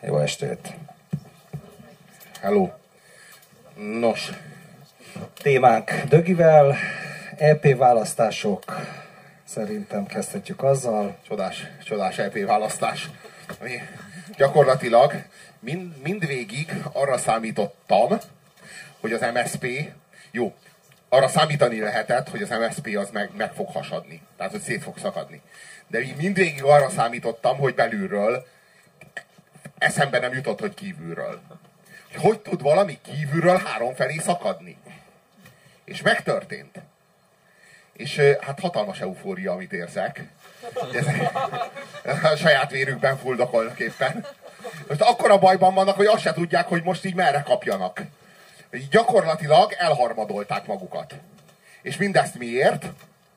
Jó estét! Hello! Nos, Témánk Dögivel, EP választások. Szerintem kezdhetjük azzal. Csodás EP választás. Ami gyakorlatilag mindvégig arra számítottam, hogy az MSZP, jó, arra számítani lehetett, hogy az MSZP az meg fog hasadni. Tehát, hogy szét fog szakadni. De mindvégig arra számítottam, hogy belülről eszembe nem jutott, hogy kívülről. Hogy tud valami kívülről háromfelé szakadni? És megtörtént. És hát hatalmas eufória, amit érzek. A saját vérükben fuldokolnak éppen. Most akkora bajban vannak, hogy azt se tudják, hogy most így merre kapjanak. Így gyakorlatilag elharmadolták magukat. És mindezt miért?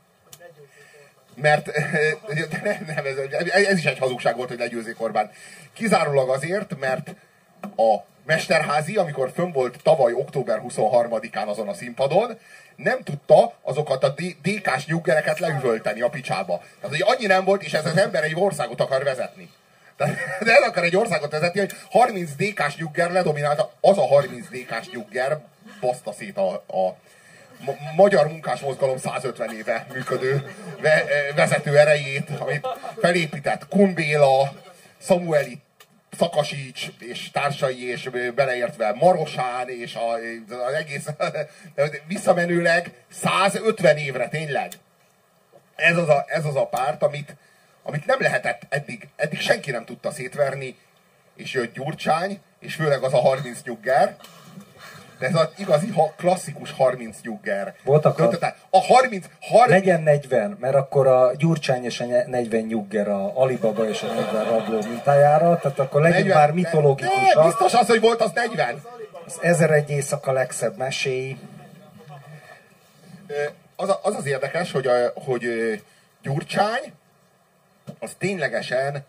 Mert nem, ez is egy hazugság volt, hogy legyőzzék Orbán. Kizárólag azért, mert a Mesterházi, amikor fönn volt tavaly október 23-án azon a színpadon, nem tudta azokat a DK-s nyuggereket leüvölteni a picsába. Tehát, hogy annyi nem volt, és ez az ember egy országot akar vezetni. De el akar egy országot vezetni, hogy 30 DK-s nyugger ledominálta, az a 30 DK-s nyugger baszta szét a magyar munkásmozgalom 150 éve működő vezető erejét, amit felépített Kun Béla, Samueli Szakasics és társai, és beleértve Marosán, és az egész visszamenőleg 150 évre tényleg. Ez az a párt, amit nem lehetett eddig senki nem tudta szétverni, és jött Gyurcsány, és főleg az a 30 nyugger. De ez az igazi klasszikus 30 nyugger. Voltak a 30... Legyen 40, mert akkor a Gyurcsány és a 40 nyugger a Alibaba és a 40 rabló mintájára, tehát akkor legyen 40, már mitológikusak. Ne, biztos az, hogy volt az 40. Az 1001 éjszaka legszebb meséi. Az érdekes, hogy Gyurcsány az ténylegesen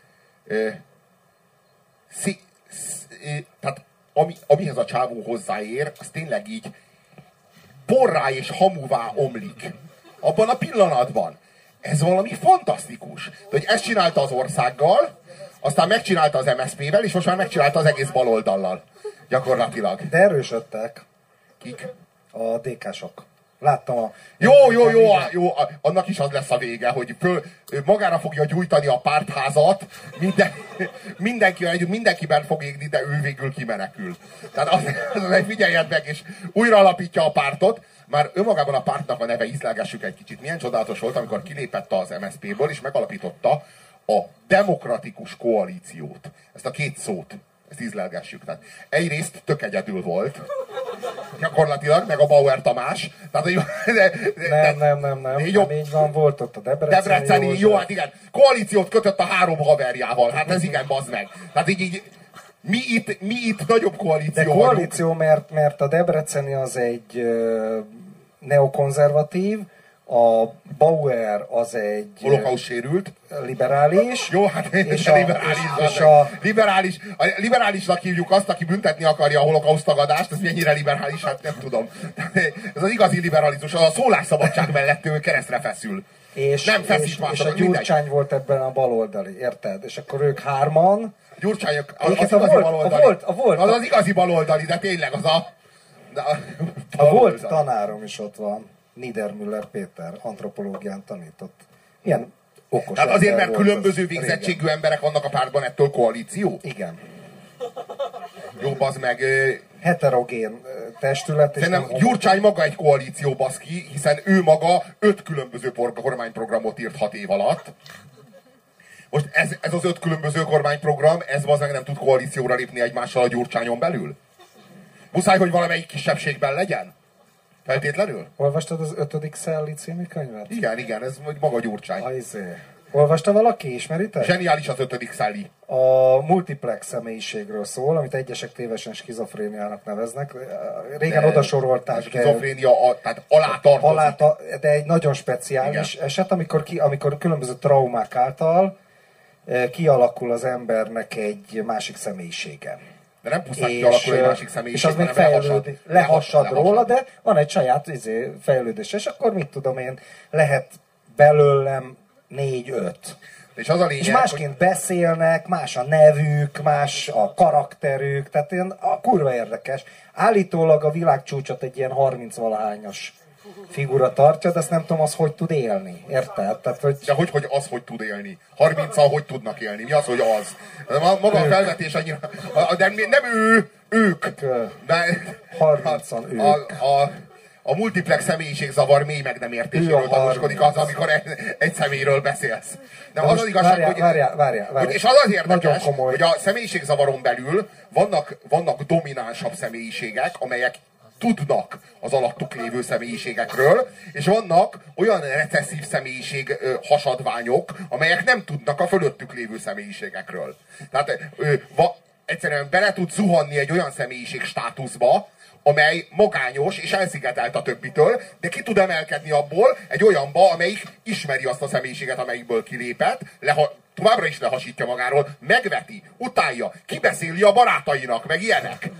tehát amihez a csávó hozzáér, az tényleg így porrá és hamuvá omlik. Abban a pillanatban. Ez valami fantasztikus. De hogy ezt csinálta az országgal, aztán megcsinálta az MSZP-vel, és most már megcsinálta az egész baloldallal. Gyakorlatilag. De erősödtek. Kik? A DK-sok. Láttam a... Jó, annak is az lesz a vége, hogy magára fogja gyújtani a pártházat, mindenkiben fog égni, de ő végül kimenekül. Tehát az figyeljen meg, és újra alapítja a pártot. Már önmagában a pártnak a neve, ízlelgessük egy kicsit. Milyen csodálatos volt, amikor kilépett az MSZP-ből, és megalapította a demokratikus koalíciót. Ezt a két szót. Ezt ízlelgessük. Tehát egyrészt tök egyedül volt. Gyakorlatilag, meg a Bauer Tamás. Tehát, nem. Így van, volt ott a Debreceni. Jó, hát igen. Koalíciót kötött a 3 haverjával. Hát ez igen, bazd meg. Tehát így mi itt nagyobb koalíció de koalíció, mert a Debreceni az egy neokonzervatív, a Bauer az egy... Holokauszt sérült. Liberális. Jó, hát liberálisnak hívjuk azt, aki büntetni akarja a holokauszt tagadást, ez mennyire liberális, hát nem tudom. Ez az igazi liberalizmus, az a szólásszabadság mellett ő keresztre feszül. És a Gyurcsány volt ebben a baloldali, érted? És akkor ők hárman... Gyurcsányok, az igazi baloldali. Az az igazi baloldali, de tényleg az a... A volt tanárom is ott van. Niedermüller Péter antropológián tanított. Milyen okos. Tehát azért, mert különböző végzettségű emberek vannak a pártban, ettől koalíció? Igen. Jó, bazd meg. Heterogén testület. Szerintem Gyurcsány maga egy koalíció, baszki, hiszen ő maga 5 különböző kormányprogramot írt 6 év alatt. Most ez az 5 különböző kormányprogram, ez bazd meg nem tud koalícióra lépni egymással a Gyurcsányon belül? Muszáj, hogy valamelyik kisebbségben legyen? Feltétlenül? Olvastad az 5. Szelli című könyvet? Igen, ez maga Gyurcsány. Olvasta valaki? Ismeritek? Zseniális az 5. Szelli. A multiplex személyiségről szól, amit egyesek tévesen skizofréniának neveznek. Régen odasorolták. A skizofrénia, tehát alátartozik. De egy nagyon speciális eset, amikor különböző traumák által kialakul az embernek egy másik személyisége. De nem pusztán kialakul egy másik személyiség, és az még lehassad róla, de van egy saját fejlődés. És akkor mit tudom én, lehet belőlem 4-5. És az a lényeg, és másként beszélnek, más a nevük, más a karakterük, tehát ilyen kurva érdekes. Állítólag a világcsúcsot egy ilyen 30-valahányas figura tartja, de ezt nem tudom, az hogy tud élni. Érted? Tehát, hogy... De hogy az hogy tud élni? 30-al hogy tudnak élni? Mi az, hogy az? Maga a felvetés annyira... De nem ők. De 30-an ők. A multiplex személyiségzavar mély meg nem értéséről tanúskodik az, amikor egy személyről beszélsz. De az az igazság, hogy... És az az érdekes, hogy a személyiségzavaron belül vannak dominánsabb személyiségek, amelyek tudnak az alattuk lévő személyiségekről, és vannak olyan recesszív személyiség hasadványok, amelyek nem tudnak a fölöttük lévő személyiségekről. Tehát egyszerűen bele tud zuhanni egy olyan személyiség státuszba, amely magányos és elszigetelt a többitől, de ki tud emelkedni abból egy olyanba, amelyik ismeri azt a személyiséget, amelyikből kilépett, továbbra is lehasítja magáról, megveti, utálja, kibeszéli a barátainak, meg ilyenek.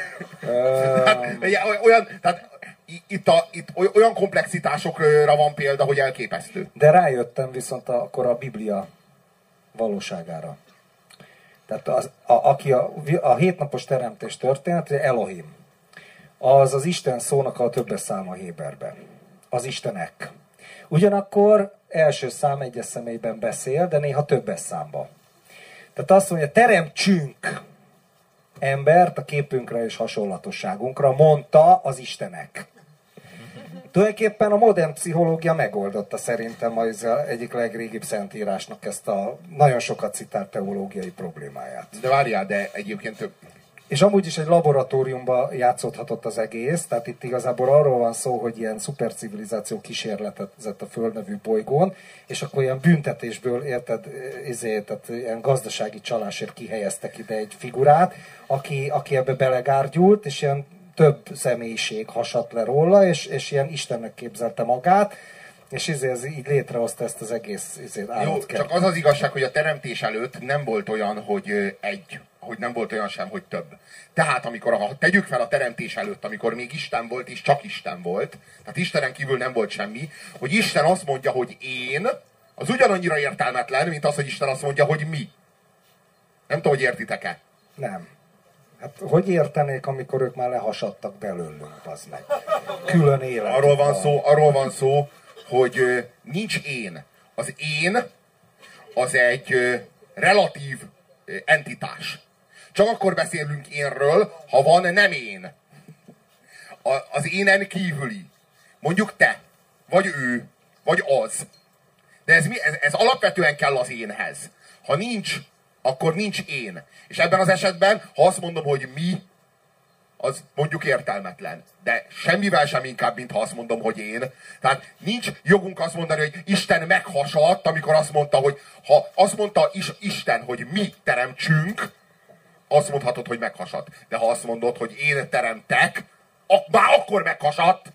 Itt olyan komplexitásokra van példa, hogy elképesztő. De rájöttem viszont akkor a Biblia valóságára. Tehát aki a hétnapos teremtés történet, Elohim, az Isten szónak a többes száma Héberben. Az Istenek. Ugyanakkor első szám egyes személyben beszél, de néha többes számba. Tehát azt mondja, teremtsünk embert a képünkre és hasonlatosságunkra, mondta az Istenek. Tulajdonképpen a modern pszichológia megoldotta szerintem az egyik legrégibb szentírásnak ezt a nagyon sokat citált teológiai problémáját. De várjál, de egyébként több... És amúgy is egy laboratóriumban játszódhatott az egész, tehát itt igazából arról van szó, hogy ilyen szupercivilizáció kísérletezett a Föld nevű bolygón, és akkor ilyen büntetésből, érted, tehát ilyen gazdasági csalásért kihelyeztek ide egy figurát, aki ebbe belegárgyult, és ilyen több személyiség hasadt le róla, és ilyen Istennek képzelte magát, és ez így létrehozta ezt az egész állatkert. Jó, csak az az igazság, hogy a teremtés előtt nem volt olyan, hogy nem volt olyan sem, hogy több. Tehát ha tegyük fel a teremtés előtt, amikor még Isten volt, és csak Isten volt, tehát Istenen kívül nem volt semmi, hogy Isten azt mondja, hogy én, az ugyanannyira értelmetlen, mint az, hogy Isten azt mondja, hogy mi. Nem tudom, hogy értitek-e? Nem. Hát hogy értenék, amikor ők már lehasadtak belőlünk, az meg. Külön élet. Arról van szó, hogy nincs én. Az én az egy relatív entitás. Csak akkor beszélünk énről, ha van nem én. Az énen kívüli. Mondjuk te, vagy ő, vagy az. De ez alapvetően kell az énhez. Ha nincs, akkor nincs én. És ebben az esetben, ha azt mondom, hogy mi, az mondjuk értelmetlen. De semmivel sem inkább, mint ha azt mondom, hogy én. Tehát nincs jogunk azt mondani, hogy Isten meghasadt, amikor azt mondta, hogy ha azt mondta Isten, hogy mi teremtsünk, azt mondhatod, hogy meghasadt. De ha azt mondod, hogy én teremtek, már akkor meghasadt.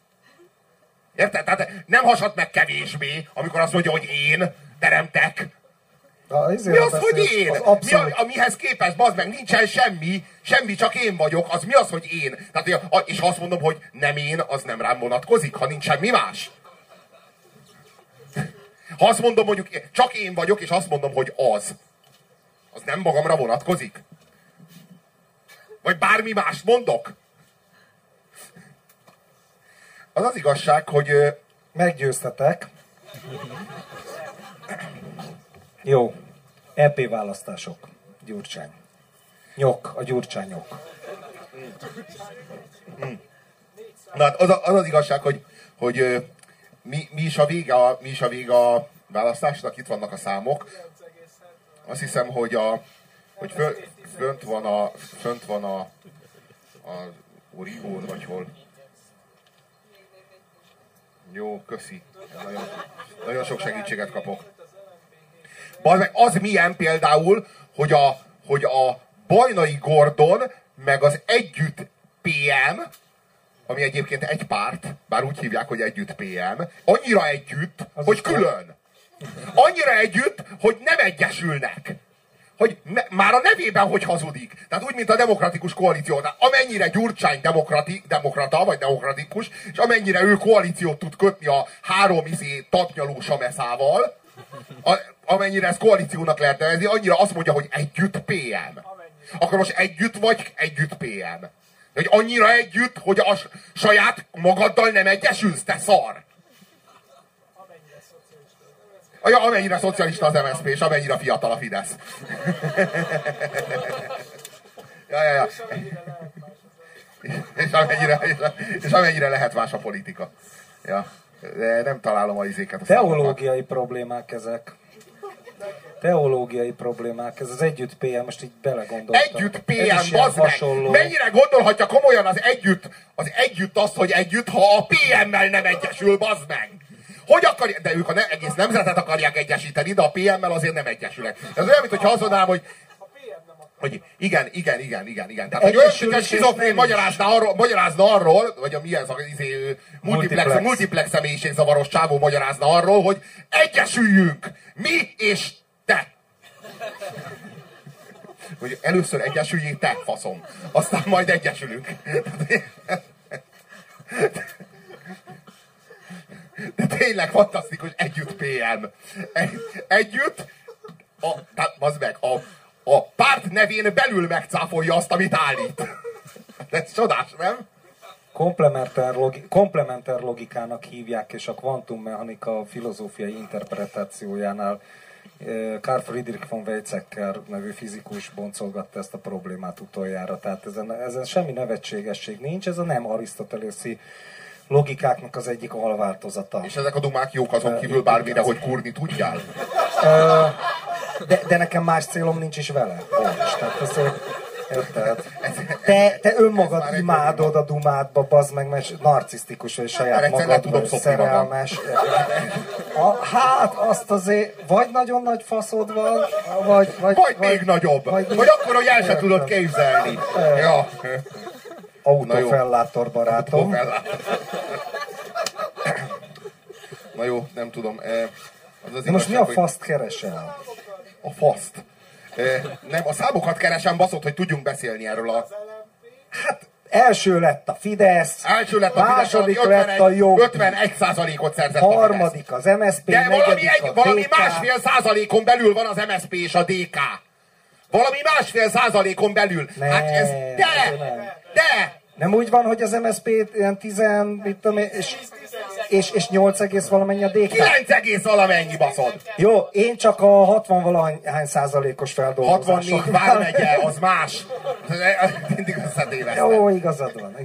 Érted? Tehát nem hasadt meg kevésbé, amikor azt mondja, hogy én teremtek. Mi az, hogy én? Mihez képest, bazd meg, nincsen semmi, csak én vagyok, az mi az, hogy én? Tehát, és ha azt mondom, hogy nem én, az nem rám vonatkozik, ha nincs semmi más. Ha azt mondom, mondjuk, csak én vagyok, és azt mondom, hogy az nem magamra vonatkozik? Vagy bármi mást mondok? Az az igazság, hogy... Meggyőztetek. Jó. EP választások. Gyurcsány. A Gyurcsányok. Na hát az igazság, hogy mi is a vége a választásnak, itt vannak a számok. Azt hiszem, hogy fönt van a Origón, vagy hol. Jó, köszi. Nagyon sok segítséget kapok. Az milyen például, hogy a Bajnai Gordon, meg az Együtt PM, ami egyébként egy párt, bár úgy hívják, hogy Együtt PM, annyira együtt, hogy külön. Annyira együtt, hogy nem egyesülnek. Hogy már a nevében hogy hazudik. Tehát úgy, mint a demokratikus koalíció. Tehát amennyire Gyurcsány demokrata, vagy demokratikus, és amennyire ő koalíciót tud kötni a három tatnyaló sameszával, amennyire ezt koalíciónak lehet nevezni, annyira azt mondja, hogy együtt PM. Akkor most együtt vagy együtt PM. Hogy annyira együtt, hogy a saját magaddal nem egyesülsz, te szar! Amennyire szocialista az MSZP, és amennyire fiatal a Fidesz. Ja. És amennyire lehet más a politika. Ja. De nem találom a izéket. Teológiai problémák ezek. Teológiai problémák. Ez az együtt PM, most így belegondoltam. Együtt PM, bazd meg! Mennyire gondolhatja komolyan az együtt azt, hogy együtt, ha a PM-mel nem egyesül, bazd meg! Hogy akarja? De ők egész nemzetet akarják egyesíteni, de a PM-mel azért nem egyesülnek. Ez olyan, mintha azt mondanám, hogy igen. Tehát, hogy olyan, hogy egy schizofrén magyarázna arról, vagy a milyen multiplex személyiségzavaros csávó magyarázna arról, hogy egyesüljünk! Mi és te! Hogy először egyesüljél te, faszom. Aztán majd egyesülünk. De tényleg fantasztikus, együtt PM. Együtt, bazd meg, a párt nevén belül megcáfolja azt, amit állít. Ez csodás, nem? Komplementer logikának hívják, és a kvantummechanika filozófiai interpretációjánál Carl Friedrich von Weizsäcker nevű fizikus boncolgatta ezt a problémát utoljára. Tehát ezen semmi nevetségesség nincs, ez a nem arisztotelészi logikáknak az egyik alváltozata. És ezek a dumák jók azon kívül bármire, hogy kurni tudjál? De nekem más célom nincs is vele. Te önmagad imádod a dumádba, bazd meg, mert narcisztikus vagy saját magad szerelmes. Hát azt azért, vagy nagyon nagy faszod van, vagy még nagyobb. Vagy akkor, hogy el sem tudod képzelni. Ja. Autofellátor barátom. Na jó, nem tudom. De most mi a faszt keresel? A faszt? Nem, a számokat keresem, baszott, hogy tudjunk beszélni erről a... Hát, első lett a Fidesz, második lett a Jobbik, 51%-ot szerzett harmadik az MSZP, de valami másfél százalékon belül van az MSZP és a DK. Valami másfél százalékon belül. Hát ez... De! Nem úgy van, hogy az MSZP ilyen 10, mit tudom én, és 8 egész valamennyi a DK? 9 egész valamennyi, baszod! Jó, én csak a 60 valahány százalékos feldolgozások. 64 vármegye, az más. Mindig összetévesztem. Jó, igazad van.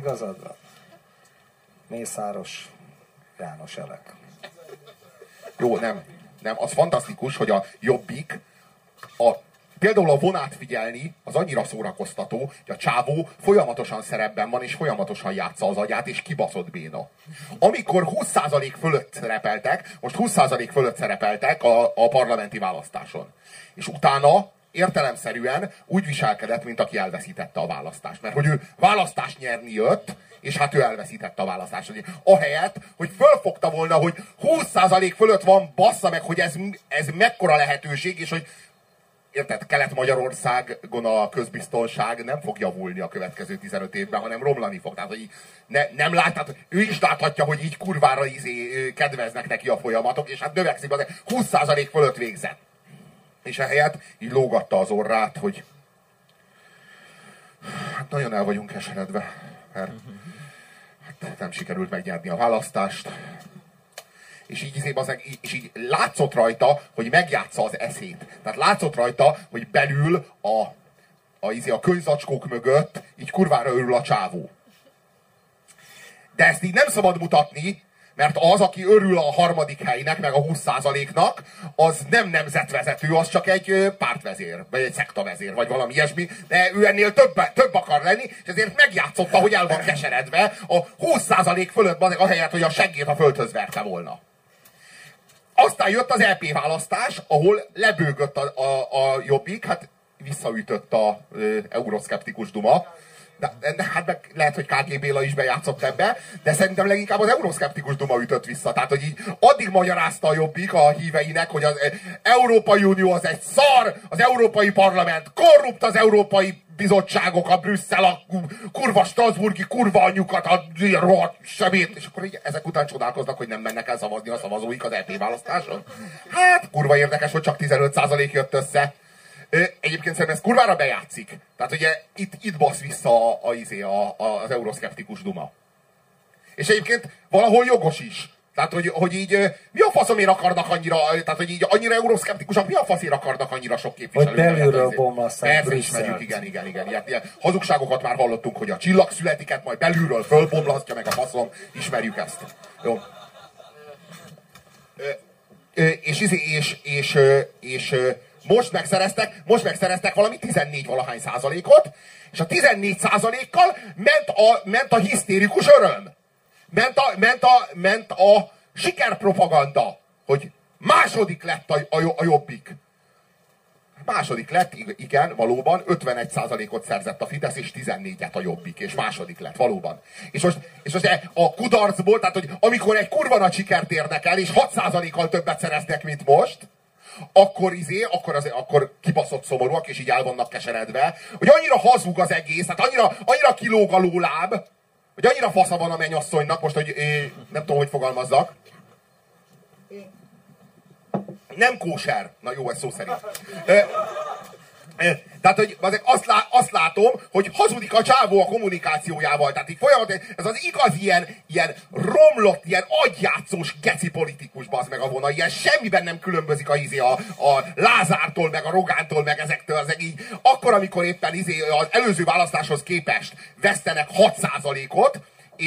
Mészáros János Elek. Jó, nem, az fantasztikus, hogy a Jobbik például a vonát figyelni, az annyira szórakoztató, hogy a csávó folyamatosan szerepben van, és folyamatosan játsza az agyát, és kibaszott béna. Amikor 20% fölött szerepeltek, most 20% fölött szerepeltek a parlamenti választáson. És utána értelemszerűen úgy viselkedett, mint aki elveszítette a választást. Mert hogy ő választást nyerni jött, és hát ő elveszítette a választást. Ahelyett, hogy fölfogta volna, hogy 20% fölött van, bassza meg, hogy ez mekkora lehetőség, és hogy érted, Kelet-Magyarországon a közbiztonság nem fog javulni a következő 15 évben, hanem romlani fog. Tehát, hogy nem láthat, ő is láthatja, hogy így kurvára kedveznek neki a folyamatok, és hát növekszik, az 20% fölött végzett. És ehelyett így lógatta az orrát, hogy hát nagyon el vagyunk keseredve, mert hát nem sikerült megnyerni a választást. És így látszott rajta, hogy megjátsza az eszét. Tehát látszott rajta, hogy belül a könyvzacskók mögött így kurvára örül a csávó. De ezt így nem szabad mutatni, mert az, aki örül a harmadik helynek, meg a 20%-nak, az nem nemzetvezető, az csak egy pártvezér, vagy egy szektavezér, vagy valami ilyesmi, de ő ennél több akar lenni, és ezért megjátszotta, hogy el van keseredve a 20% fölött, ahelyett, hogy a seggét a földhöz verte volna. Aztán jött az EP választás, ahol lebőgött a Jobbik, hát visszaütött a euroszkeptikus duma. Hát meg lehet, hogy KG Béla is bejátszott ebbe, de szerintem leginkább az euroszkeptikus duma ütött vissza. Tehát, hogy így addig magyarázta a Jobbik a híveinek, hogy az Európai Unió az egy szar, az Európai Parlament korrupt, az Európai bizottságok, a Brüsszel, a kurva Strasburgi kurva anyjukat, a rohadt sebét, és akkor így ezek után csodálkoznak, hogy nem mennek el szavazni a szavazóik az EP választáson. Hát, kurva érdekes, hogy csak 15% jött össze. Egyébként szerintem ez kurvára bejátszik. Tehát ugye itt basz vissza az euroszkeptikus duma. És egyébként valahol jogos is. Tehát, hogy így mi a faszomért akarnak annyira, tehát, hogy így annyira euroszkeptikusak, mi a faszért akarnak annyira sok képviselőt? Hogy belülről bomlasztják Brüsszelt. Persze, igen. Ilyen hazugságokat már hallottunk, hogy a csillagszületiket majd belülről fölbomlasztja meg a faszom. Ismerjük ezt. Jó. És most megszereztek valami 14 valahány százalékot, és a 14%-kal ment a hisztérikus öröm. Ment a sikerpropaganda, hogy második lett a Jobbik. Második lett, igen, valóban, 51%-ot szerzett a Fidesz, és 14-et a Jobbik, és második lett, valóban. És most a kudarcból, tehát hogy amikor egy kurva nagy sikert érnek el, és 6%-kal többet szereznek, mint most, akkor kibaszott szomorúak, és így el vannak keseredve, hogy annyira hazug az egész, hát annyira kilóg a lóláb, hogy annyira fasza van a mennyasszonynak, most, hogy nem tudom, hogy fogalmazzak. Nem kóser. Na jó, ez szó szerint. Tehát, hogy azt látom, hogy hazudik a csávó a kommunikációjával. Tehát így folyamatosan, ez az igaz ilyen romlott, ilyen agyjátszós geci politikus, bazd meg a vonal. Ilyen semmiben nem különbözik a Lázártól, meg a Rogántól, meg ezektől. Így, akkor, amikor éppen az előző választáshoz képest vesztenek 6%-ot,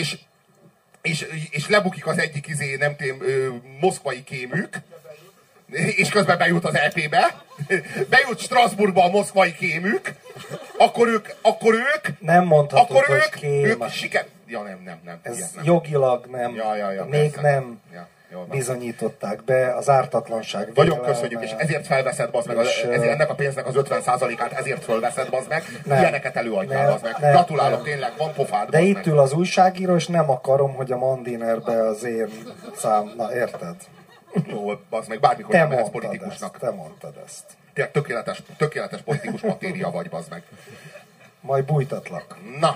és lebukik az egyik nem tudom, moszkvai kémük, és közben bejut az EP-be, bejut Strasbourgba a moszkvai kémük, akkor ők nem mondhatod, hogy kém. Ja, nem. Ez nem. Jogilag nem, még persze. Nem bizonyították be az ártatlanság. Nagyon köszönjük, és ezért felveszed, bazd meg, ennek a pénznek az 50%-át ezért fölveszed, bazd meg, ilyeneket előadjál, bazd meg. Gratulálok, tényleg, van pofád, de itt ül az újságíró, és nem akarom, hogy a Mandinerbe az én na érted? Jó, bazd meg, bármikor nem mehetsz politikusnak. Te mondtad ezt. Tényleg tökéletes politikus matéria vagy, bazd meg. Majd bújtatlak. Na.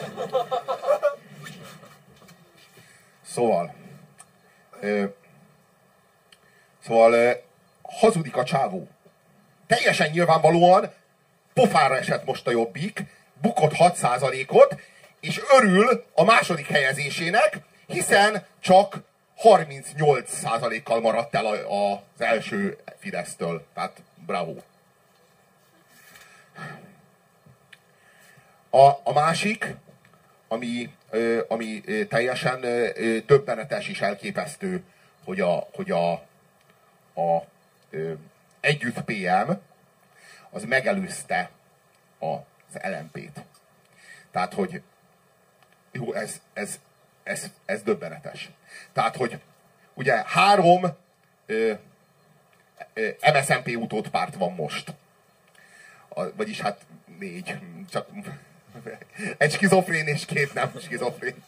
Szóval hazudik a csávó. Teljesen nyilvánvalóan pofára esett most a Jobbik, bukott 6%-ot, és örül a második helyezésének, hiszen csak 38%-kal maradt el az első Fidesztől. Tehát bravo. A másik, ami teljesen döbbenetes és elképesztő, hogy a Együtt PM az megelőzte az LMP-t. Tehát, hogy jó, ez döbbenetes. Tehát, hogy ugye 3 MSZNP utódpárt van most. Vagyis hát 4. Csak egy skizofrén és 2 nem skizofrén.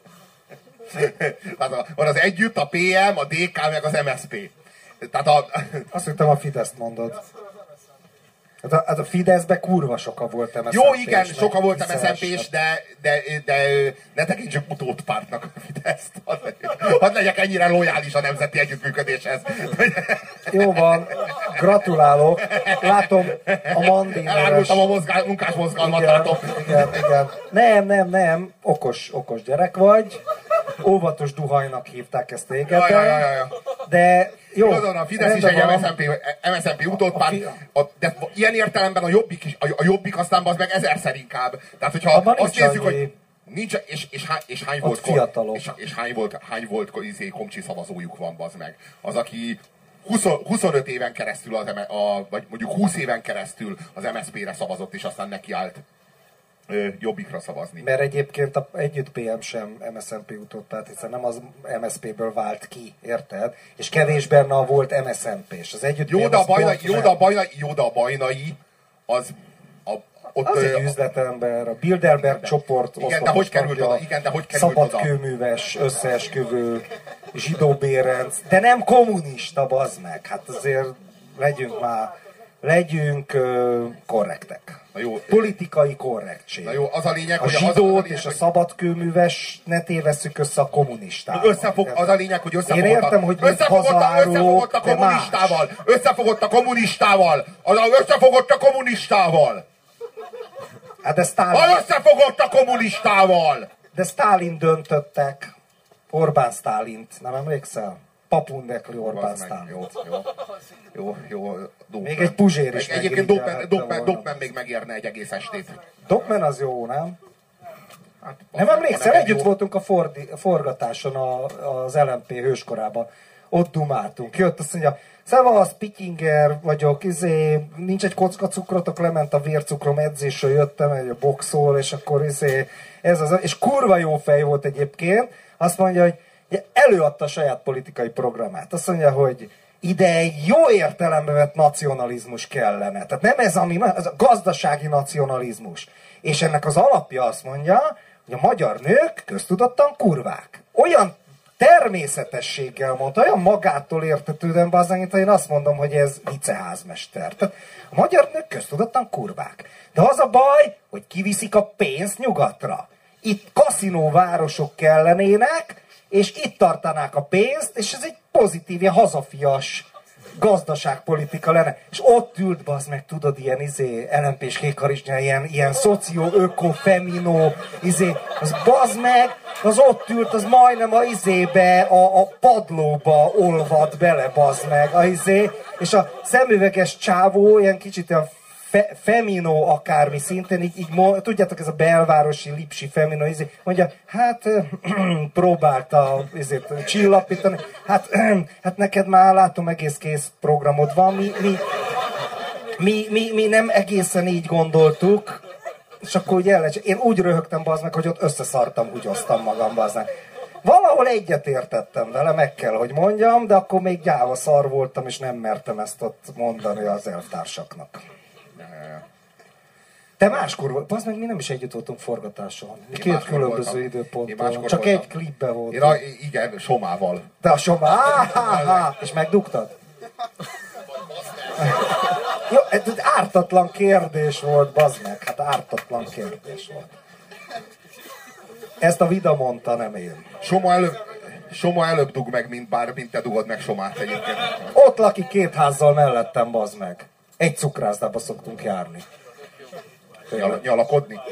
Van az Együtt, a PM, a DK, meg az MSZP. Tehát azt hittem a Fideszt mondod. Hát a Fideszben kurva soka volt MSZNP-s. Jó, igen, soka volt MSZNP-s, de ne tekintsük utódpártnak a Fideszt. Hadd legyek ennyire lojális a nemzeti együttműködéshez. Jó van, gratulálok. Látom a Mandineres. Elárultam a munkásmozgalmat, látom. Igen. Nem. Okos gyerek vagy. Óvatos duhajnak hívták ezt régebben. De jó. Igazán a Fidesz is egy MSZNP utódpárt, de ilyen értelemben a Jobbik aztán az meg 1000-szer inkább. Tehát, hogyha azt nézzük, hogy nincs, és hány volt fiatalok. És hány volt komcsi szavazójuk van, bazd meg. Az, aki 25 éven keresztül, vagy mondjuk 20 éven keresztül az MSZP-re szavazott, és aztán nekiállt Jobbikra szavazni. Mert egyébként a Együtt PM sem MSZNP utódpárt, hiszen nem az MSZP-ből vált ki, érted? És kevés benne volt MSZNP-s. Az Együtt jó, de a Bajnai az egy üzletember, a Bilderberg csoport. Igen, de hogy került oda? Szabadkőműves, összeesküvő, Zsidó Bérenc, de nem kommunista, bazd meg. Hát azért legyünk már legyünk korrektek. Jó. Politikai korrektség. Na jó, az a lényeg, a zsidót és a szabadkőműves ne tévesszük össze a kommunistával. Az a lényeg, hogy Én értem, hogy összefogott a kommunistával. Összefogott a kommunistával. Összefogott a kommunistával. Hát de Sztálin... Összefogott a kommunistával. De Sztálin döntöttek. Orbán Sztálint. Nem emlékszel? Papundekli Orbán Sztálint. Jó. Még egy Puzsér is. Egyébként Dogman még megérne egy egész estét. Dogman az jó, nem? Hát, nem emlékszel? Együtt voltunk a forgatáson az LMP hőskorában. Ott dumáltunk. Jött azt mondja, szevasz, Pittinger vagyok, nincs egy kocka cukrotok, lement a vércukrom, edzésről jöttem, egy boxol, és akkor és kurva jó fej volt egyébként. Azt mondja, hogy előadta a saját politikai programát. Azt mondja, hogy ide egy jó értelembe vett nacionalizmus kellene. Tehát nem ez a gazdasági nacionalizmus. És ennek az alapja azt mondja, hogy a magyar nők köztudottan kurvák. Olyan természetességgel mondta, olyan magától értetődően, mint én azt mondom, hogy ez viceházmester. Tehát a magyar nők köztudottan kurvák. De az a baj, hogy kiviszik a pénzt nyugatra. Itt kaszinóvárosok kellenének, és itt tartanák a pénzt, és ez egy pozitív, ilyen hazafias gazdaságpolitika lenne. És ott ült, bazd meg, tudod, ilyen LMP-s kékharisnya, ilyen szocio-öko-femino, az bazd meg, az ott ült, az majdnem a padlóba olvad bele, bazd meg, és a szemüveges csávó, ilyen kicsit ilyen femino akármi szinten, így tudjátok, ez a belvárosi lipsi femino, mondja, hát próbálta csillapítani, hát neked már látom egész kész programod van, mi nem egészen így gondoltuk, és akkor ugye én úgy röhögtem, bazd meg, hogy ott összeszartam, úgy osztam magam, bazd meg. Valahol egyetértettem vele, meg kell, hogy mondjam, de akkor még gyáva szar voltam, és nem mertem ezt ott mondani az elvtársaknak. Te máskor volt, az meg mi nem is együtt voltunk forgatáson. Két különböző időponton. Csak egy klipben voltunk. Igen, Somával. De a Soma, és megdugtad? Jó, ez ártatlan kérdés volt, bazd meg, hát ártatlan kérdés volt. Ezt a Vida mondta, nem én. Soma előbb dug meg, mint te dugod meg Somát egyébként. Ott lakik 2 házzal mellettem, bazd meg. Egy cukrászdába szoktunk járni. Nyalakodni?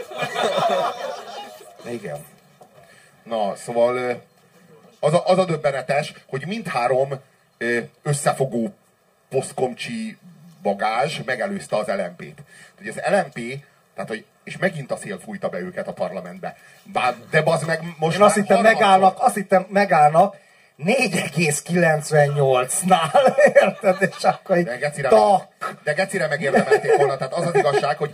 Igen. Na, szóval az a döbbenetes, hogy mindhárom összefogó posztkomcsi bagázs megelőzte az LMP-t. Hogy az LMP, tehát, hogy, és megint a szél fújta be őket a parlamentbe. De bazd meg most én azt hittem megállnak 4,98-nál, érted? És akkor így de gecire megérdemelték volna. Tehát az az igazság, hogy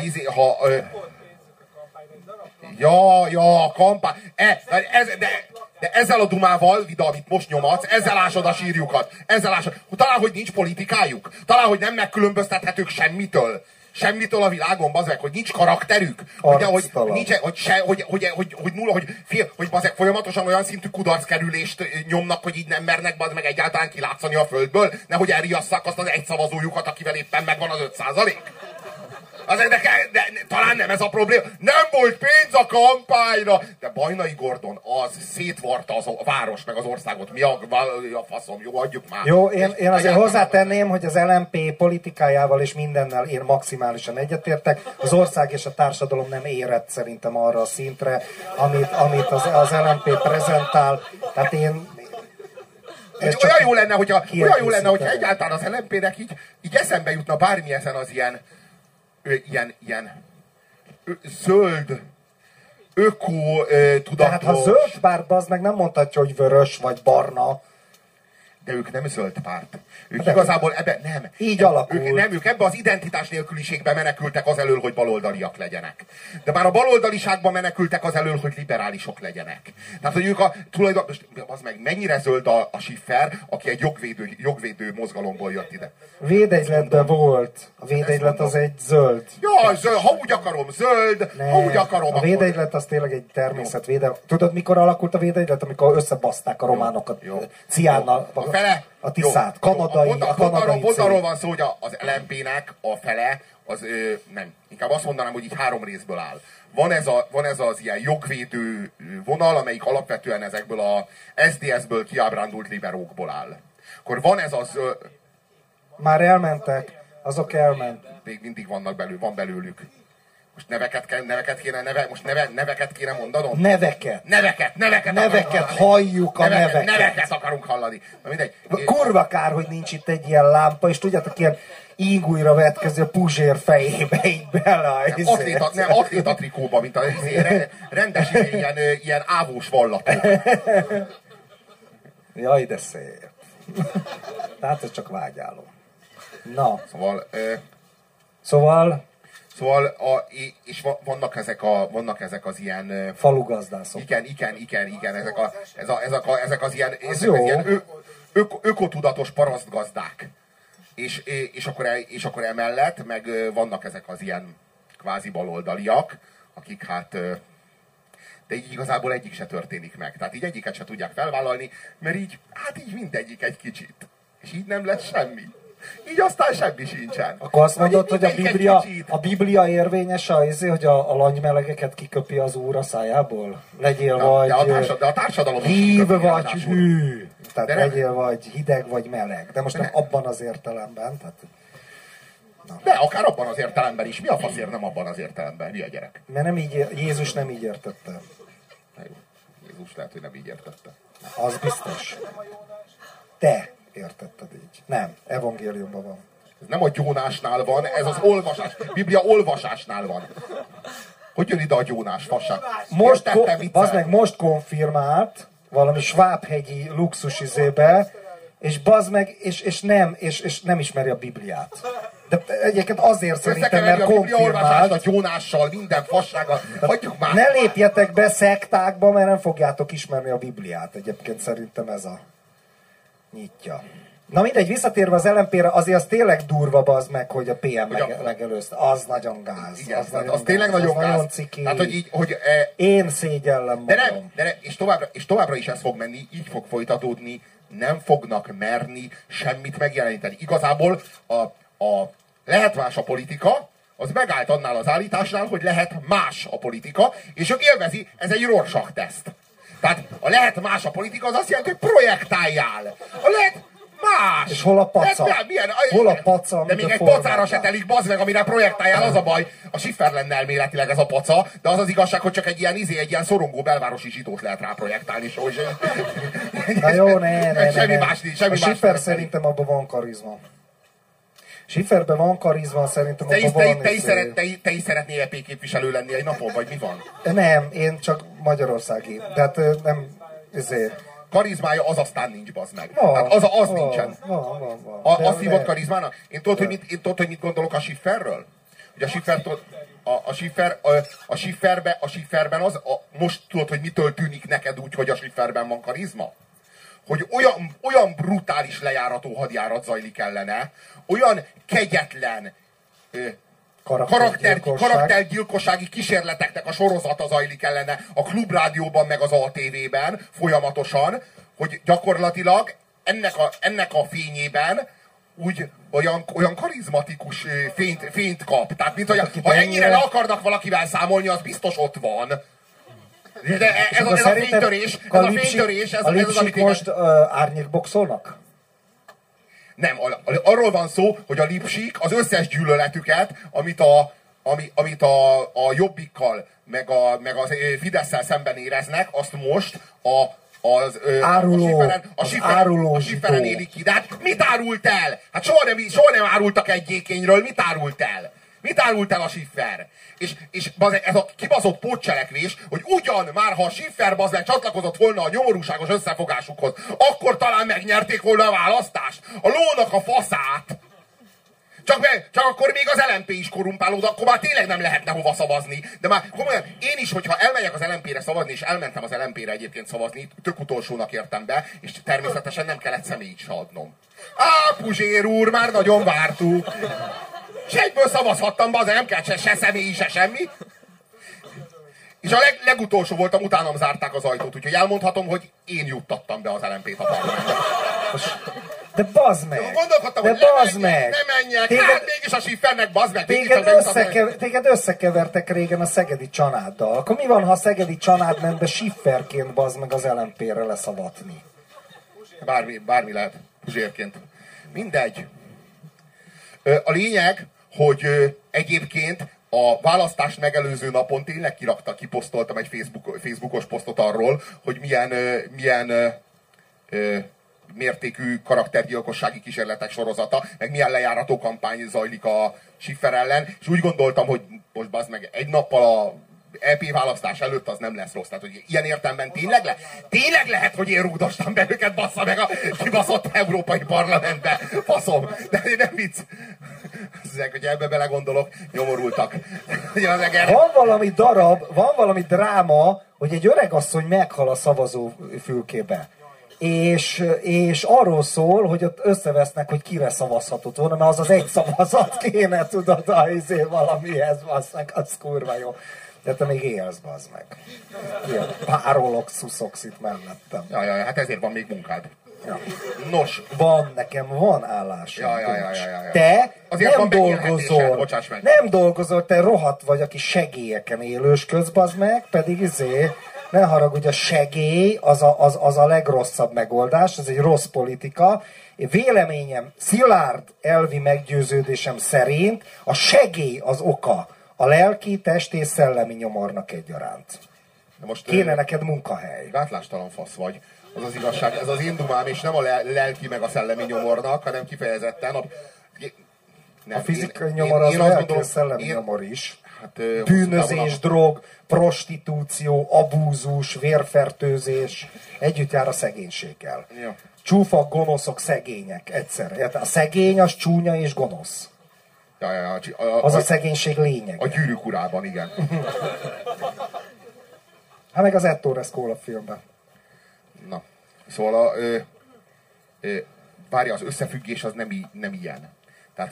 a kampány... De ezzel a dumával, Vida, amit most nyomadsz, ezzel ásod a sírjukat. Talán, hogy nincs politikájuk. Talán, hogy nem megkülönböztethetők semmitől. Semmitől a világon, bazeg, hogy nincs karakterük, hogy bazeg, folyamatosan olyan szintű kudarckerülést nyomnak, hogy így nem mernek bazeg meg egyáltalán kilátszani a földből, nehogy elriasszák azt az egy szavazójukat, akivel éppen megvan az 5%. De talán nem ez a probléma. Nem volt pénz a kampányra! De Bajnai Gordon az szétvarta a város meg az országot. Mi a faszom? Jó, adjuk már. Jó, én azért hozzátenném, hogy az LMP politikájával és mindennel én maximálisan egyetértek. Az ország és a társadalom nem érett szerintem arra a szintre, amit az LMP prezentál. Tehát olyan jó lenne, hogyha egyáltalán az LMP-nek így eszembe jutna bármi ezen az ilyen zöld, öko-tudatos... Tehát ha zöld párt, az meg nem mondhatja, hogy vörös vagy barna. De ők nem zöld párt. Ők igazából ebben nem. Így alakult. Ők ebbe az identitás nélküliségbe menekültek az elől, hogy baloldaliak legyenek. De már a baloldaliságban menekültek az elől, hogy liberálisok legyenek. Tehát, hogy ők az meg mennyire zöld a Schiffer, aki egy jogvédő mozgalomból jött ide. Védegyletben volt. A védegylet az egy zöld. Ja, zöld. Ha úgy akarom, zöld. Ha úgy akarom, a védegylet az tényleg egy természetvédelem. Tudod, mikor alakult a védegylet? Amikor összebaszták a románokat ciánnal. fele. a Tiszát, kanadai, a kanadai pont arról van szó, hogy az LMP-nek a fele, az nem, inkább azt mondanám, hogy így 3 részből áll. Van ez az ilyen jogvédő vonal, amelyik alapvetően ezekből a SDS-ből kiábrándult liberókból áll. Akkor van ez az... Már elmentek, azok elmentek. Még mindig van belőlük. Most neveket kéne mondanom? Neveket halljuk a neveket. Neveket akarunk hallani. Na mindegy. Kurva kár, hogy nincs itt egy ilyen lámpa, és tudjátok, ilyen ígújra vetkező a Puzsér fejébe így bele. Nem, atléta trikóba, mint a rendes ilyen ávós vallatok. Jaj, de szép. Tehát ez csak vágyálom. Na. Szóval, és vannak ezek az ilyen... Falugazdászok. Igen, ezek az ilyen ökotudatos parasztgazdák. És akkor emellett meg vannak ezek az ilyen kvázi baloldaliak, akik hát... De így igazából egyik se történik meg. Tehát így egyiket se tudják felvállalni, mert így mindegyik egy kicsit. És így nem lesz semmi. Így aztán semmi sincsen. Akkor azt mondod, hogy a Biblia érvényes hogy a langymelegeket kiköpi az Úr a szájából? Legyél vagy de a társadalom hív vagy hű. Tehát legyél vagy hideg vagy meleg. De most nem abban az értelemben. Tehát... De akár abban az értelemben is. Mi a faszért nem abban az értelemben? Mi a gyerek? Mert Jézus nem így értette. Jézus lehet, hogy nem így értette. Az biztos. Te értetted így. Nem, evangéliumban van. Ez nem a gyónásnál van, ez az olvasás. Biblia olvasásnál van. Hogy jön ide a gyónás, fasság? Most konfirmált valami svábhegyi luxusizébe, és bazd meg, és nem ismeri a Bibliát. De egyébként azért szerintem, mert konfirmált. A gyónással, minden fassággal. Hagyjuk már. Ne lépjetek be szektákba, mert nem fogjátok ismerni a Bibliát. Egyébként szerintem ez a nyitja. Na mindegy, visszatérve az LMP-re, azért az tényleg durva bazd meg, hogy a PM megelőzte. Az nagyon gáz. Igen, az tényleg nagyon gáz. Nagyon ciki. Tehát, hogy én szégyellem magam. És továbbra is ez fog menni, így fog folytatódni, nem fognak merni semmit megjeleníteni. Igazából lehet más a politika, az megállt annál az állításnál, hogy lehet más a politika, és ők élvezi, ez egy Rorschach teszt. Tehát a lehet más a politika, az azt jelenti, hogy projektáljál. A lehet más. És hol a paca? Hol a paca? De még egy pacára se telik, bazd meg, amire projektáljál, az a baj. A Schiffer lenne elméletileg ez a paca, de az az igazság, hogy csak egy ilyen szorongó belvárosi zsidót lehet rá projektálni. Na jó, ne. Semmi más nincs. A Schiffer szerintem abban van karizma. Schifferben van karizma, szerintem abban van... Te is szeretnél EP képviselő lenni egy napon, vagy mi van? Nem, én csak magyarországi. Tehát nem... Karizmája az aztán nincs, bazd meg. Van, tehát az nincsen. Van. Azt hívod karizmának? Én tudod, hogy mit gondolok a Schifferről? Hogy a Schifferben most tudod, hogy mitől tűnik neked úgy, hogy a Schifferben van karizma? Hogy olyan brutális lejárató hadjárat zajlik ellene, olyan kegyetlen karaktergyilkossági kísérleteknek a sorozata zajlik ellene a Klubrádióban meg az ATV-ben folyamatosan, hogy gyakorlatilag ennek a fényében úgy olyan karizmatikus fényt kap. Tehát, mint hogy ha ennyire le akarnak valakivel számolni, az biztos ott van. De ez a fénytörés, ez az, amit most árnyékboxolnak? Nem, arról van szó, hogy a Lipsik az összes gyűlöletüket, amit a Jobbikkal, meg a Fidesszel szemben éreznek, azt most a Schifferen élik ki. De hát mit árult el? Hát soha nem árultak egy gyékényről, mit árult el? Mit árult el a Schiffer? És ez a kibaszott pótcselekvés, hogy ugyan már, ha a Schiffer csatlakozott volna a nyomorúságos összefogásukhoz, akkor talán megnyerték volna a választást. A lónak a faszát. Csak akkor még az LMP is korumpálód, akkor már tényleg nem lehetne hova szavazni. De már komolyan, én is, hogyha elmegyek az LMP-re szavazni, és elmentem az LMP-re egyébként szavazni, tök utolsónak értem be, és természetesen nem kellett személyt se adnom. Puzsér úr, már nagyon vártuk. És egyből szavazhattam, nem kell se személy, se semmi. És a legutolsó voltam, utánam zárták az ajtót, úgyhogy elmondhatom, hogy én juttattam be az LMP-t a parlamentbe. De bazd meg! Gondolkodtam, de hogy bazd meg! ne menjek! Hát mégis a Schiffernek, bazd meg! Téged összekevertek régen a szegedi csanáddal. Akkor mi van, ha a szegedi csanád ment be Schifferként, bazd meg, az LMP-re leszavatni? Bármi lehet. Puzsérként. Mindegy. A lényeg, hogy egyébként a választást megelőző napon tényleg kiposztoltam egy Facebookos posztot arról, hogy milyen mértékű karaktergyilkossági kísérletek sorozata, meg milyen lejárató kampány zajlik a Schiffer ellen, és úgy gondoltam, hogy most bazd meg egy nappal a EP választás előtt az nem lesz rossz. Tehát, hogy ilyen értelemben tényleg lehet, hogy én rúgdostam be őket, bassza meg a kibaszott Európai Parlamentbe. Faszom. De nem vicc. Ezek, hogy ebbe belegondolok, nyomorultak. Van valami dráma, hogy egy öregasszony meghal a szavazófülkébe. És arról szól, hogy ott összevesznek, hogy kire szavazhatott volna, mert az egy szavazat kéne, tudod, valamihez, basszak, az kurva jó. De te még élsz, bazd meg. Ilyen párolog, szuszogsz itt mellettem. Ja, hát ezért van még munkád. Ja. Nos. Nekem van állásom. Ja. Te azért nem dolgozol. Nem dolgozol, te rohadt vagy, aki segélyeken élősködsz, bazd meg, pedig ne haragudj, a segély az a legrosszabb megoldás, ez egy rossz politika. Véleményem, szilárd elvi meggyőződésem szerint a segély az oka a lelki, testi és szellemi nyomornak egyaránt. Most kéne neked munkahely. Gátlástalan fasz vagy. Az az igazság. Ez az én dumám, és nem a lelki meg a szellemi nyomornak, hanem kifejezetten a fizikai nyomor az lelki és szellemi nyomor is. Hát, bűnözés, drog, prostitúció, abúzus, vérfertőzés. Együtt jár a szegénységgel. Ja. Csúfak, gonoszok, szegények. Egyszerre. A szegény az csúnya és gonosz. Az a szegénység lényeg. A Gyűrűk urában, igen. Hát meg az Ettore Scola filmben. Na, szóval várja, az összefüggés az nem ilyen. Tehát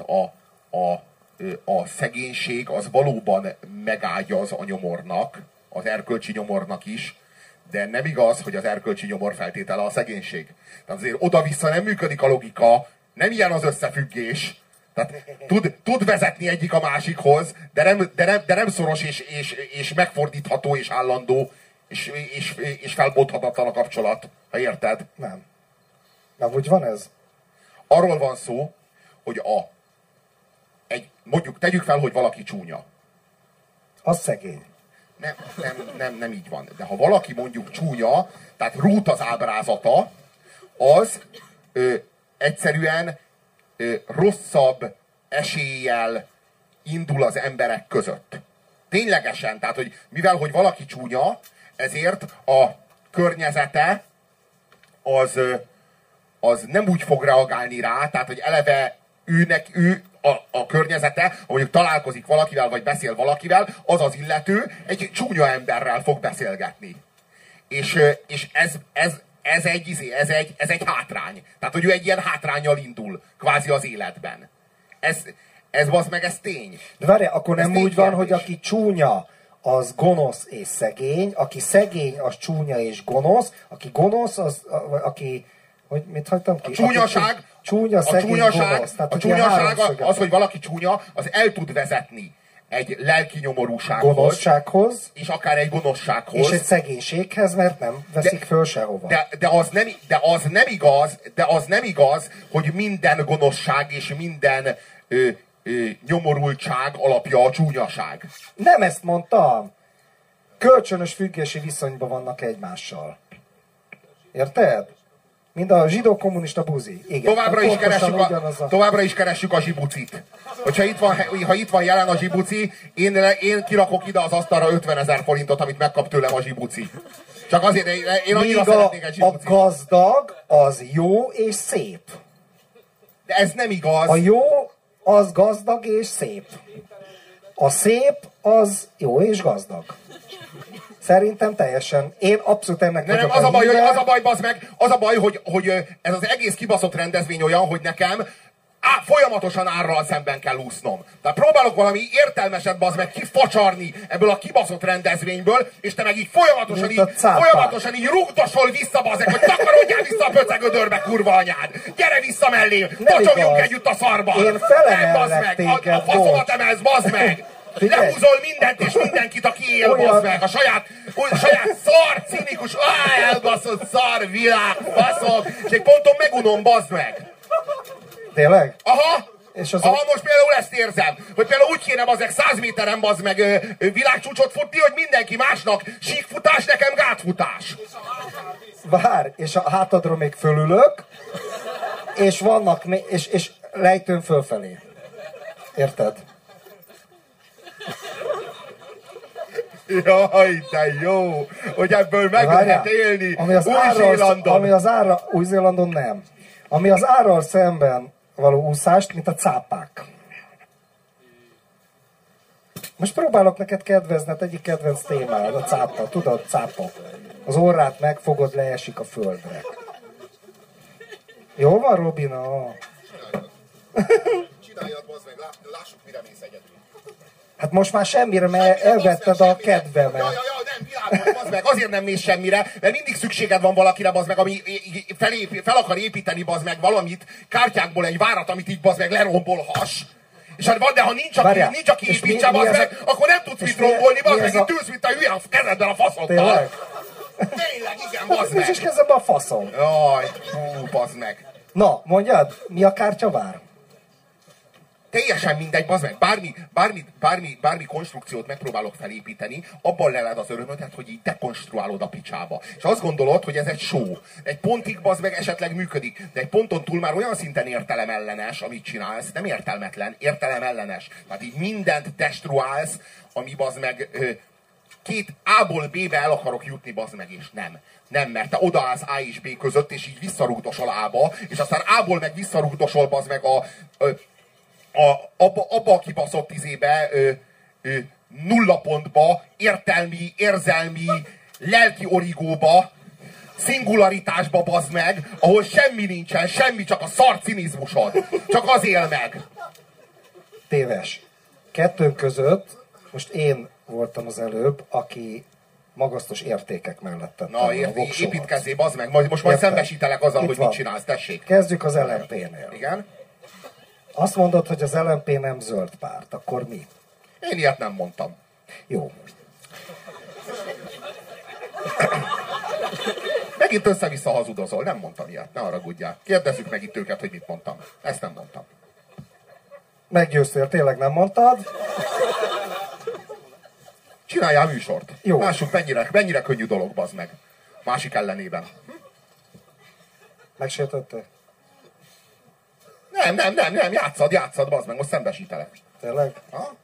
a szegénység az valóban megágyaz a nyomornak, az erkölcsi nyomornak is, de nem igaz, hogy az erkölcsi nyomor feltétele a szegénység. Tehát azért oda-vissza nem működik a logika, nem ilyen az összefüggés. Tehát tud vezetni egyik a másikhoz, de nem szoros és megfordítható és állandó és felbonthatatlan a kapcsolat, ha érted? Nem. Na, hogy van ez? Arról van szó, hogy mondjuk tegyük fel, hogy valaki csúnya. Az szegény. Nem így van. De ha valaki mondjuk csúnya, tehát rút az ábrázata, az egyszerűen rosszabb eséllyel indul az emberek között. Ténylegesen, tehát, hogy mivel, hogy valaki csúnya, ezért a környezete az nem úgy fog reagálni rá, tehát, hogy eleve ő a környezete, ha mondjuk találkozik valakivel, vagy beszél valakivel, az az illető egy csúnya emberrel fog beszélgetni. És ez egy hátrány. Tehát, hogy ő egy ilyen hátránnyal indul, kvázi az életben. Ez tény. De várj, akkor nem úgy van, hogy aki csúnya, az gonosz és szegény, aki szegény, az csúnya és gonosz, aki gonosz, aki... Hogy mit hagytam ki? A csúnyaság, csúnya, szegény, gonosz. A csúnyaság az, hogy valaki csúnya, az el tud vezetni egy lelki nyomorúsághoz. Gonoszsághoz. És akár egy gonoszsághoz. És egy szegénységhez, mert nem veszik föl sehova. De az nem igaz, hogy minden gonoszság és minden nyomorultság alapja a csúnyaság. Nem ezt mondtam. Kölcsönös függési viszonyban vannak egymással. Érted? Mint a zsidó kommunista buzi. Igen. Továbbra is keressük a zsibucit. Ha itt van jelen a zsibuci, én kirakok ide az asztalra 50 000 forintot, amit megkap tőlem a zsibuci. Csak azért, én annyira szeretnék egy zsibucit. A gazdag az jó és szép. De ez nem igaz. A jó az gazdag és szép. A szép az jó és gazdag. Szerintem teljesen. Én abszolút ennek vagyok. Az a baj, hogy ez az egész kibaszott rendezvény olyan, hogy nekem folyamatosan árral szemben kell úsznom. Tehát próbálok valami értelmeset, bazd meg, kifacsarni ebből a kibaszott rendezvényből, és te meg így folyamatosan így rúgdosol vissza, bazd meg, hogy takarodjál vissza a pöcegödörbe, kurva anyád! Gyere vissza mellém! Tocsogjunk együtt a szarba! Én felemellek téged, a faszomat emelsz, bazd meg! Lehúzol mindent és mindenkit, aki él, bazd meg! A saját szar, cinikus, elbaszott szar világ, faszok! És egy ponton megunom, bazd meg! Tényleg? Aha! És most például ezt érzem, hogy például úgy kéne bazd meg 100 méteren bazd meg világcsúcsot futni, hogy mindenki másnak síkfutás, nekem gátfutás. Várj, és a hátadról még fölülök, és vannak, és lejtőn fölfelé. Érted? Jaj, de jó, hogy ebből meg lehet élni Új-Zélandon. Új-Zélandon nem. Ami az árral szemben való úszást, mint a cápák. Most próbálok neked kedvezni, hát egyik kedvenc témád, a cápa, tudod, cápa. Az orrát megfogod, leesik a földre. Jól van, Robina? Csináljad, bazd meg, lássuk, mire mész egyedül. Hát most már semmire, mert elvetted a kedvemet. Nem, világos, bazd meg, azért nem mész semmire, mert mindig szükséged van valakire, bazd meg, ami fel akar építeni, bazd meg, valamit, kártyákból egy várat, amit így, bazd meg, lerombolhass. És de ha nincs, aki építse, bazd meg, akkor nem tudsz mit rombolni, bazd meg, itt ülsz, mint a hülye a kezeddel a faszoddal. Tényleg, igen, bazd meg. És kezembe a faszom. Jaj, hú, bazd meg. Na, mondjad, mi a kártyavár? Teljesen mindegy, bazd meg, bármi konstrukciót megpróbálok felépíteni, abban leled az örömödet, hogy így dekonstruálod a picsába. És azt gondolod, hogy ez egy show. Egy pontig, bazd meg, esetleg működik, de egy ponton túl már olyan szinten értelemellenes, amit csinálsz, nem értelmetlen, értelemellenes. Tehát így mindent destruálsz, ami, bazd meg, két A-ból B-be el akarok jutni, bazd meg, és nem. Nem, mert te odaállsz A és B között, és így visszarúgdosol A-ba, és aztán A-ból meg visszarúgdosol, bazd meg, abba a kibaszott izébe, nulla pontba, értelmi, érzelmi, lelki origóba, szingularitásba, bazd meg, ahol semmi nincsen, semmi, csak a szar cinizmusod. Csak az él meg. Téves. Kettőnk között most én voltam az előbb, aki magasztos értékek mellett tette. Na, építkezzé, bazd meg, most majd szembesítelek azzal, hogy mit csinálsz, tessék. Kezdjük az LMP-nél. Igen? Azt mondod, hogy az LMP nem zöld párt, akkor mi? Én ilyet nem mondtam. Jó. Megint össze-vissza hazudozol, nem mondtam ilyet, ne haragudjál. Kérdezzük meg itt őket, hogy mit mondtam. Ezt nem mondtam. Meggyőztél, tényleg nem mondtad? Csináljál műsort. Jó. Lássuk, mennyire könnyű dolog, bazd meg. Másik ellenében. Megsértettél? Nem, játszad, bazd meg, most szembesítelek. Tényleg? Ha?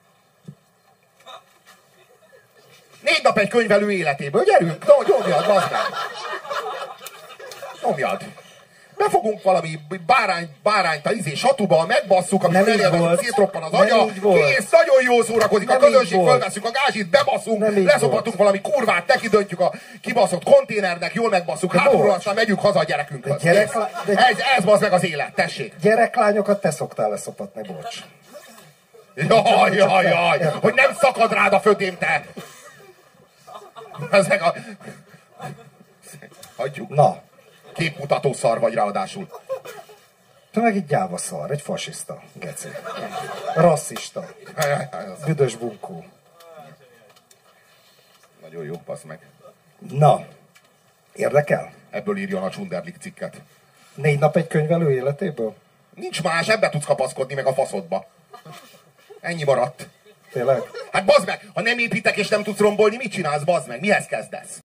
4 nap egy könyvelő életéből, gyerünk, nyomjad, bazd meg. Nyomjad. Befogunk valami bárányt a satuba, megbasszuk, amikor elérve, hogy szétroppan az agya, kész, nagyon jó szórakozik a közönség, fölveszünk a gázsit, bebasszunk, leszopatunk valami kurvát, neki döntjük a kibaszott konténernek, jól megbasszuk, hátulról aztán megyünk haza a gyerekünkhöz. Ez bazd meg az élet, tessék. Gyereklányokat te szoktál leszopatni, bocs. Jaj, hogy nem szakad rád a födém, te! Ezek a... Hagyjuk. Na. Képmutató szar vagy ráadásul. Te meg egy gyáva szar, egy fasiszta, geci. Rasszista. Büdös bunkó. Nagyon jó, passz meg. Na, érdekel? Ebből írjon a Csunderlik cikket. 4 nap egy könyvelő életéből? Nincs más, ebbe tudsz kapaszkodni meg a faszodba. Ennyi maradt. Tényleg? Hát bazd meg, ha nem építek és nem tudsz rombolni, mit csinálsz, bazd meg? Mihez kezdesz?